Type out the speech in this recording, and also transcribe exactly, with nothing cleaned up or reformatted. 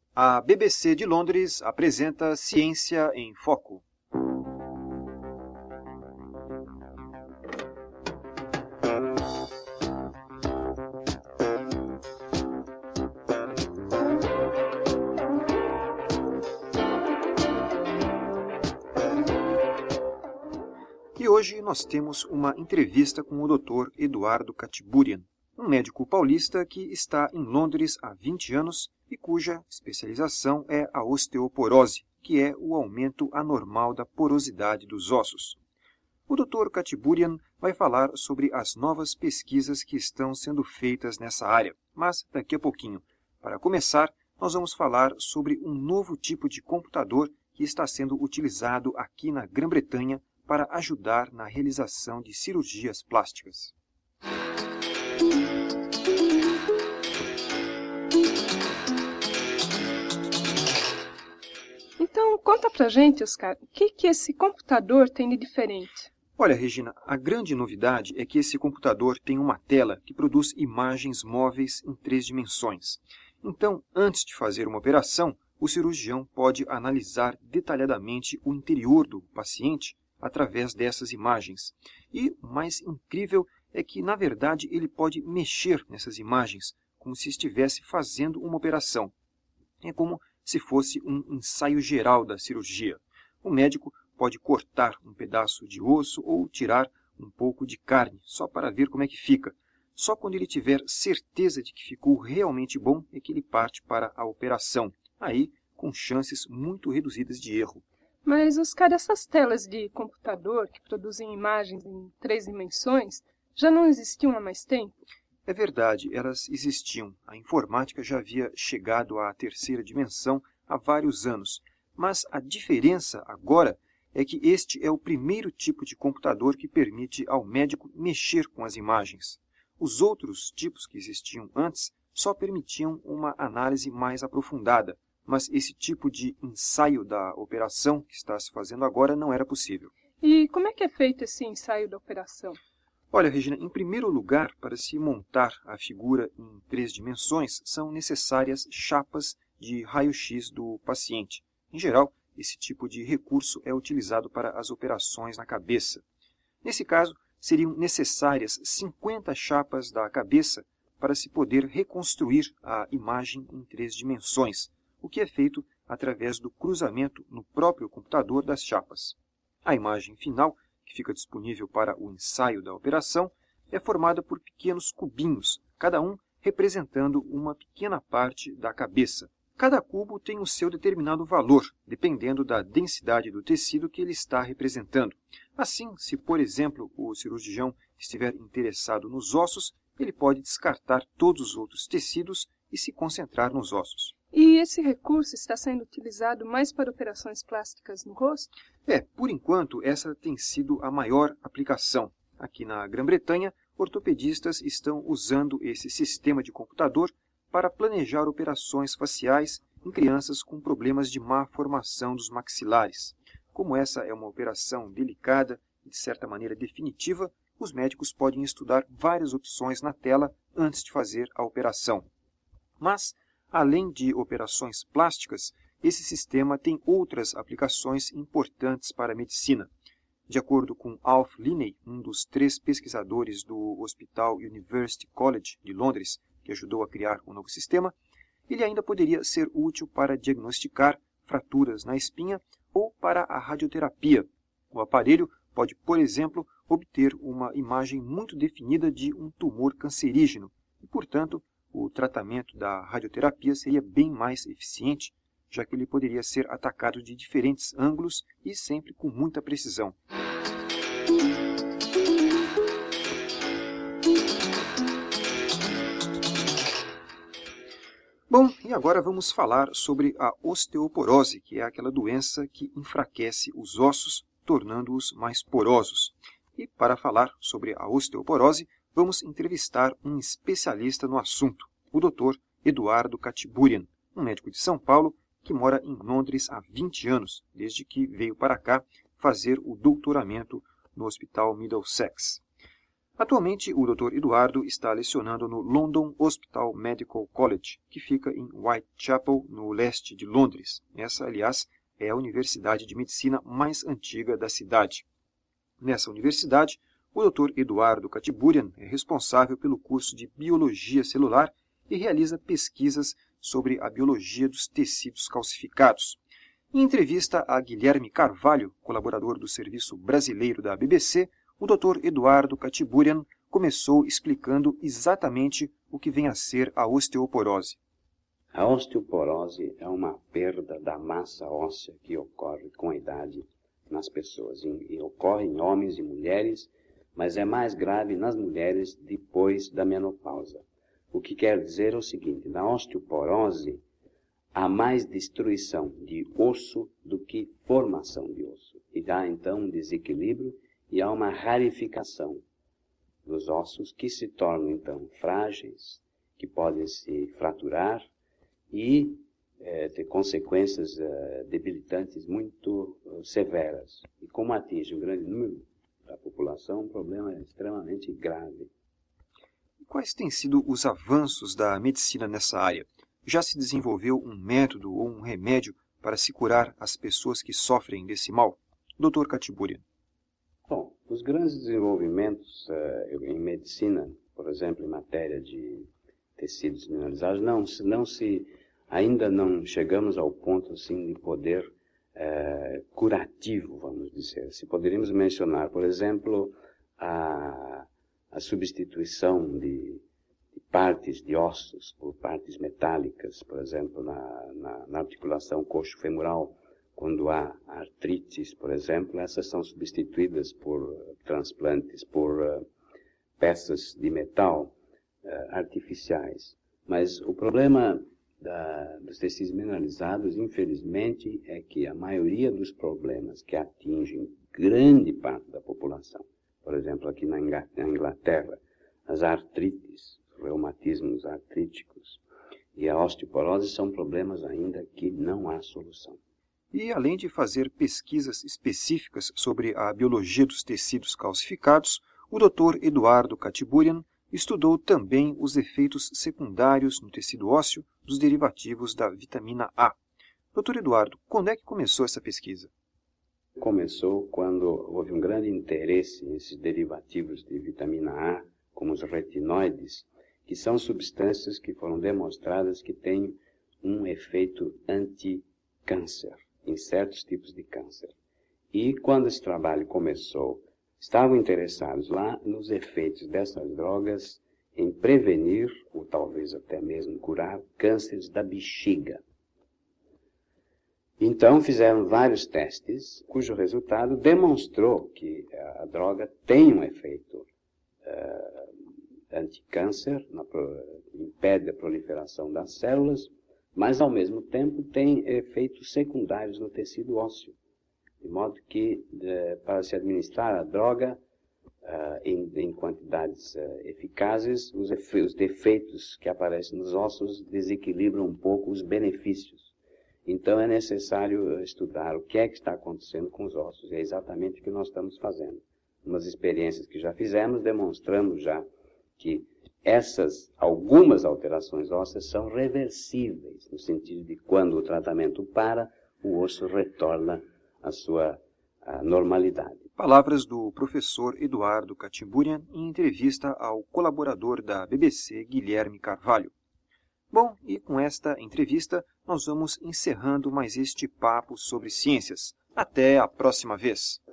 A B B C de Londres apresenta Ciência em Foco. E hoje nós temos uma entrevista com o doutor Eduardo Chatiburian, um médico paulista que está em Londres há vinte anos e cuja especialização é a osteoporose, que é o aumento anormal da porosidade dos ossos. O doutor Chatiburian vai falar sobre as novas pesquisas que estão sendo feitas nessa área, mas daqui a pouquinho. Para começar, nós vamos falar sobre um novo tipo de computador que está sendo utilizado aqui na Grã-Bretanha para ajudar na realização de cirurgias plásticas. Então, conta pra gente, Oscar, o que, que esse computador tem de diferente? Olha, Regina, a grande novidade é que esse computador tem uma tela que produz imagens móveis em três dimensões. Então, antes de fazer uma operação, o cirurgião pode analisar detalhadamente o interior do paciente através dessas imagens. E o mais incrível é que, na verdade, ele pode mexer nessas imagens, como se estivesse fazendo uma operação. É como se fosse um ensaio geral da cirurgia. O médico pode cortar um pedaço de osso ou tirar um pouco de carne, só para ver como é que fica. Só quando ele tiver certeza de que ficou realmente bom é que ele parte para a operação, aí com chances muito reduzidas de erro. Mas, Oscar, essas telas de computador que produzem imagens em três dimensões já não existiam há mais tempo? É verdade, elas existiam. A informática já havia chegado à terceira dimensão há vários anos. Mas a diferença agora é que este é o primeiro tipo de computador que permite ao médico mexer com as imagens. Os outros tipos que existiam antes só permitiam uma análise mais aprofundada, mas esse tipo de ensaio da operação que está se fazendo agora não era possível. E como é que é feito esse ensaio da operação? Olha, Regina, em primeiro lugar, para se montar a figura em três dimensões, são necessárias chapas de raio-x do paciente. Em geral, esse tipo de recurso é utilizado para as operações na cabeça. Nesse caso, seriam necessárias cinquenta chapas da cabeça para se poder reconstruir a imagem em três dimensões, o que é feito através do cruzamento no próprio computador das chapas. A imagem final, que fica disponível para o ensaio da operação, é formada por pequenos cubinhos, cada um representando uma pequena parte da cabeça. Cada cubo tem o seu determinado valor, dependendo da densidade do tecido que ele está representando. Assim, se, por exemplo, o cirurgião estiver interessado nos ossos, ele pode descartar todos os outros tecidos e se concentrar nos ossos. E esse recurso está sendo utilizado mais para operações plásticas no rosto? É, por enquanto, essa tem sido a maior aplicação. Aqui na Grã-Bretanha, ortopedistas estão usando esse sistema de computador para planejar operações faciais em crianças com problemas de má formação dos maxilares. Como essa é uma operação delicada e, de certa maneira, definitiva, os médicos podem estudar várias opções na tela antes de fazer a operação. Mas, além de operações plásticas, esse sistema tem outras aplicações importantes para a medicina. De acordo com Alf Linney, um dos três pesquisadores do Hospital University College de Londres, que ajudou a criar o novo sistema, ele ainda poderia ser útil para diagnosticar fraturas na espinha ou para a radioterapia. O aparelho pode, por exemplo, obter uma imagem muito definida de um tumor cancerígeno e, portanto, o tratamento da radioterapia seria bem mais eficiente, já que ele poderia ser atacado de diferentes ângulos e sempre com muita precisão. Bom, e agora vamos falar sobre a osteoporose, que é aquela doença que enfraquece os ossos, tornando-os mais porosos. E para falar sobre a osteoporose, vamos entrevistar um especialista no assunto, o doutor Eduardo Chatiburian, um médico de São Paulo que mora em Londres há vinte anos, desde que veio para cá fazer o doutoramento no Hospital Middlesex. Atualmente, o doutor Eduardo está lecionando no London Hospital Medical College, que fica em Whitechapel, no leste de Londres. Essa, aliás, é a universidade de medicina mais antiga da cidade. Nessa universidade, o doutor Eduardo Khatiburian é responsável pelo curso de Biologia Celular e realiza pesquisas sobre a biologia dos tecidos calcificados. Em entrevista a Guilherme Carvalho, colaborador do Serviço Brasileiro da B B C, o doutor Eduardo Khatiburian começou explicando exatamente o que vem a ser a osteoporose. A osteoporose é uma perda da massa óssea que ocorre com a idade nas pessoas. E ocorre em homens e mulheres, mas é mais grave nas mulheres depois da menopausa. O que quer dizer é o seguinte: na osteoporose há mais destruição de osso do que formação de osso. E há então um desequilíbrio e há uma rarificação dos ossos que se tornam então frágeis, que podem se fraturar e é, ter consequências é, debilitantes muito é, severas. E como atinge um grande número da população, o problema é extremamente grave. Quais têm sido os avanços da medicina nessa área? Já se desenvolveu um método ou um remédio para se curar as pessoas que sofrem desse mal? doutor Khatiburian. Bom, os grandes desenvolvimentos uh, em medicina, por exemplo, em matéria de tecidos mineralizados, não, não se, ainda não chegamos ao ponto assim, de poder uh, curativo, vamos dizer. Se poderíamos mencionar, por exemplo, a, a substituição de, de partes de ossos por partes metálicas, por exemplo, na, na, na articulação coxo-femoral. Quando há artrites, por exemplo, essas são substituídas por transplantes, por uh, peças de metal uh, artificiais. Mas o problema da, dos tecidos mineralizados, infelizmente, é que a maioria dos problemas que atingem grande parte da população, por exemplo, aqui na Inglaterra, as artrites, os reumatismos artríticos e a osteoporose são problemas ainda que não há solução. E, além de fazer pesquisas específicas sobre a biologia dos tecidos calcificados, o doutor Eduardo Khatiburian estudou também os efeitos secundários no tecido ósseo dos derivativos da vitamina A. doutor Eduardo, quando é que começou essa pesquisa? Começou quando houve um grande interesse nesses derivativos de vitamina A, como os retinoides, que são substâncias que foram demonstradas que têm um efeito anti-câncer em certos tipos de câncer. E quando esse trabalho começou, estavam interessados lá nos efeitos dessas drogas em prevenir, ou talvez até mesmo curar, cânceres da bexiga. Então fizeram vários testes, cujo resultado demonstrou que a droga tem um efeito uh, anticâncer, na, impede a proliferação das células, mas ao mesmo tempo tem efeitos secundários no tecido ósseo. De modo que, de, para se administrar a droga uh, em, em quantidades uh, eficazes, os, efe, os defeitos que aparecem nos ossos desequilibram um pouco os benefícios. Então é necessário estudar o que é que está acontecendo com os ossos. E é exatamente o que nós estamos fazendo. Umas experiências que já fizemos, demonstramos já que essas, algumas alterações ósseas são reversíveis, no sentido de quando o tratamento para, o osso retorna à sua à normalidade. Palavras do professor Eduardo Khatiburian em entrevista ao colaborador da B B C, Guilherme Carvalho. Bom, e com esta entrevista nós vamos encerrando mais este papo sobre ciências. Até a próxima vez!